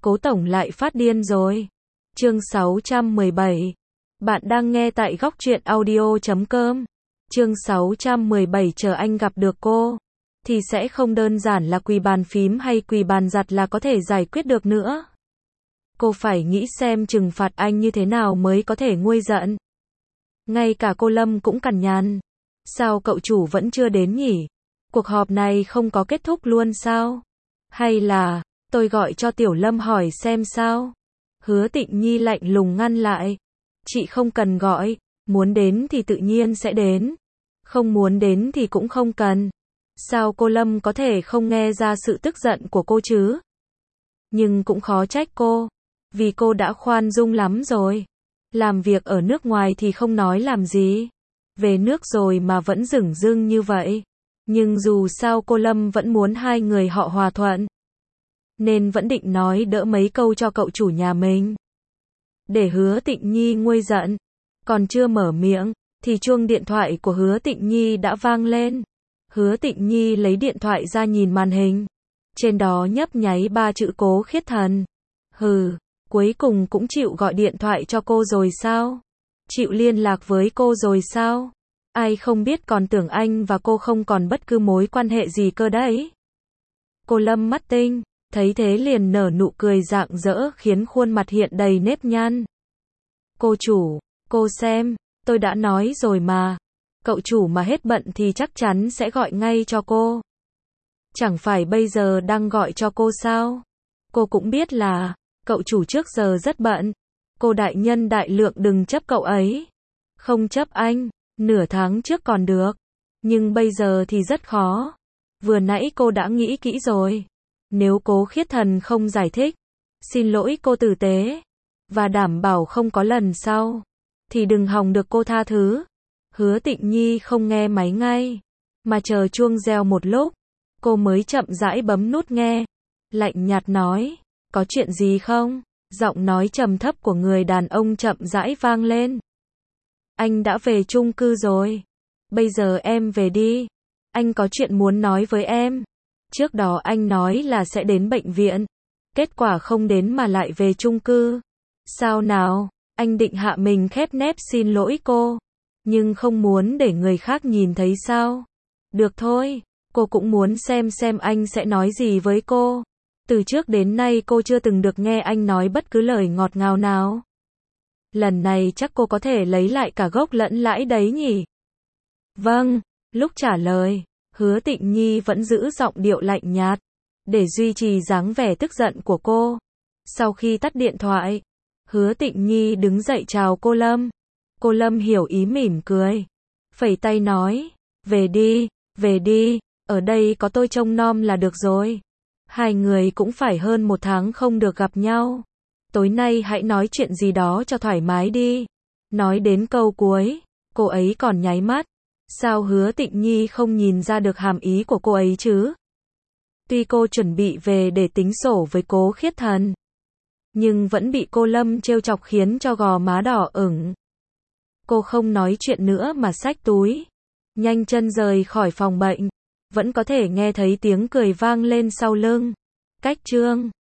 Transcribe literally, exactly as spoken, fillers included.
Cố tổng lại phát điên rồi. Chương sáu trăm mười bảy. Bạn đang nghe tại góc truyện audio chấm com. Chương sáu trăm mười bảy chờ anh gặp được cô thì sẽ không đơn giản là quỳ bàn phím hay quỳ bàn giặt là có thể giải quyết được nữa. Cô phải nghĩ xem trừng phạt anh như thế nào mới có thể nguôi giận. Ngay cả cô Lâm cũng cằn nhằn. Sao cậu chủ vẫn chưa đến nhỉ? Cuộc họp này không có kết thúc luôn sao? Hay là, tôi gọi cho Tiểu Lâm hỏi xem sao? Hứa Tịnh Nhi lạnh lùng ngăn lại. Chị không cần gọi, muốn đến thì tự nhiên sẽ đến. Không muốn đến thì cũng không cần. Sao cô Lâm có thể không nghe ra sự tức giận của cô chứ? Nhưng cũng khó trách cô, vì cô đã khoan dung lắm rồi. Làm việc ở nước ngoài thì không nói làm gì. Về nước rồi mà vẫn dửng dưng như vậy. Nhưng dù sao cô Lâm vẫn muốn hai người họ hòa thuận. Nên vẫn định nói đỡ mấy câu cho cậu chủ nhà mình. Để Hứa Tịnh Nhi nguôi giận. Còn chưa mở miệng, thì chuông điện thoại của Hứa Tịnh Nhi đã vang lên. Hứa Tịnh Nhi lấy điện thoại ra nhìn màn hình. Trên đó nhấp nháy ba chữ Cố Khiết Thần. Hừ, cuối cùng cũng chịu gọi điện thoại cho cô rồi sao? Chịu liên lạc với cô rồi sao? Ai không biết còn tưởng anh và cô không còn bất cứ mối quan hệ gì cơ đấy. Cô Lâm mắt tinh, thấy thế liền nở nụ cười rạng rỡ khiến khuôn mặt hiện đầy nếp nhăn. Cô chủ, cô xem, tôi đã nói rồi mà. Cậu chủ mà hết bận thì chắc chắn sẽ gọi ngay cho cô. Chẳng phải bây giờ đang gọi cho cô sao? Cô cũng biết là, cậu chủ trước giờ rất bận. Cô đại nhân đại lượng đừng chấp cậu ấy. Không chấp anh, nửa tháng trước còn được. Nhưng bây giờ thì rất khó. Vừa nãy cô đã nghĩ kỹ rồi. Nếu Cố Khiết Thần không giải thích, xin lỗi cô tử tế, và đảm bảo không có lần sau, thì đừng hòng được cô tha thứ. Hứa Tịnh Nhi không nghe máy ngay, mà chờ chuông reo một lúc, cô mới chậm rãi bấm nút nghe. Lạnh nhạt nói, có chuyện gì không? Giọng nói trầm thấp của người đàn ông chậm rãi vang lên. Anh đã về chung cư rồi. Bây giờ em về đi. Anh có chuyện muốn nói với em. Trước đó anh nói là sẽ đến bệnh viện. Kết quả không đến mà lại về chung cư. Sao nào? Anh định hạ mình khép nép xin lỗi cô. Nhưng không muốn để người khác nhìn thấy sao? Được thôi. Cô cũng muốn xem xem anh sẽ nói gì với cô. Từ trước đến nay cô chưa từng được nghe anh nói bất cứ lời ngọt ngào nào. Lần này chắc cô có thể lấy lại cả gốc lẫn lãi đấy nhỉ? Vâng, lúc trả lời, Hứa Tịnh Nhi vẫn giữ giọng điệu lạnh nhạt, để duy trì dáng vẻ tức giận của cô. Sau khi tắt điện thoại, Hứa Tịnh Nhi đứng dậy chào cô Lâm. Cô Lâm hiểu ý mỉm cười, phẩy tay nói, về đi, về đi, ở đây có tôi trông nom là được rồi. Hai người cũng phải hơn một tháng không được gặp nhau. Tối nay hãy nói chuyện gì đó cho thoải mái đi. Nói đến câu cuối, cô ấy còn nháy mắt. Sao Hứa Tịnh Nhi không nhìn ra được hàm ý của cô ấy chứ? Tuy cô chuẩn bị về để tính sổ với Cố Khiết Thần, nhưng vẫn bị cô Lâm trêu chọc khiến cho gò má đỏ ửng. Cô không nói chuyện nữa mà xách túi, nhanh chân rời khỏi phòng bệnh. Vẫn có thể nghe thấy tiếng cười vang lên sau lưng. Cách chương